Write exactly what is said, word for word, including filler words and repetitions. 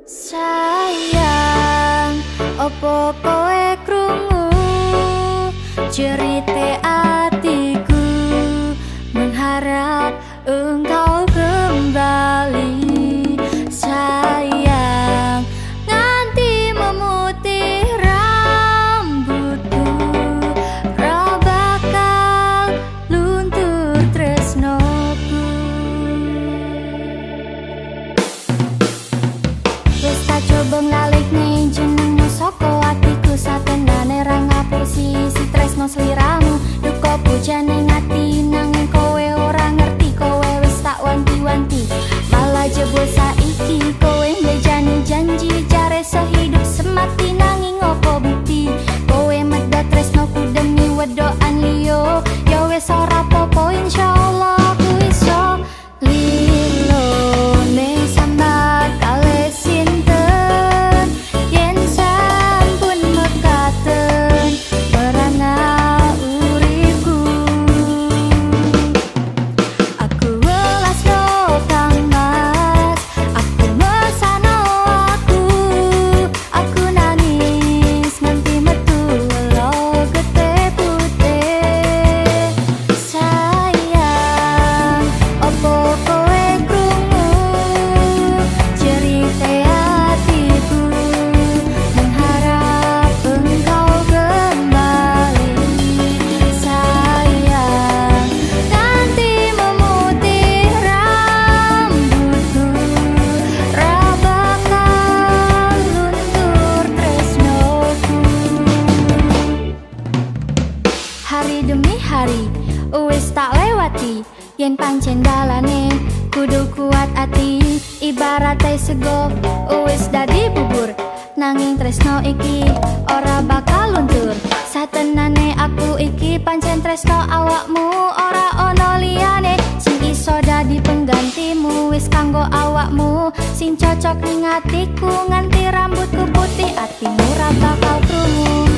Sayang, opo kowe krungu cerita hatiku, mengharap engkau kembali. Sayang, nganti memutih rambutku, ra bakal luntur tresnoku. Wis tak coba nglalihne jenengmu saka atiku, satenane ra ngapusi si tresno sliramu. Duka bojane ngati nanging kowe ora ngerti, kowe wis tak wanti-wanti malah jebul saiki kowe mbejani janji jare sehidup semati, nanging opo bukti kowe medhot tresnoku demi wedokan liya. Ya wis ora apa-apa, insyaallah aku iso lilo ning sambat kalih sinten yen sampun mekaten merana uripku. Aku welas no kang mas, aku mesano aku, aku nangis nganti metu lo gete putih. Sayang, opo kowe krungu cerita hatiku, mengharap engkau kembali. Sayang, nanti memutih rambutku, ra bakal luntur tresnoku. Hari demi hari wis tak lewati, yen pancen dalane kudu kuat ati. Ibarate sego wis dadi bubur, nanging tresno iki ora bakal luntur. Satenane aku iki pancen tresno awakmu, ora ono liyane sing iso dadi penggantimu. Wis kanggo awakmu sing cocok ning atiku, nganti rambutku putih atimu ra bakal krungu.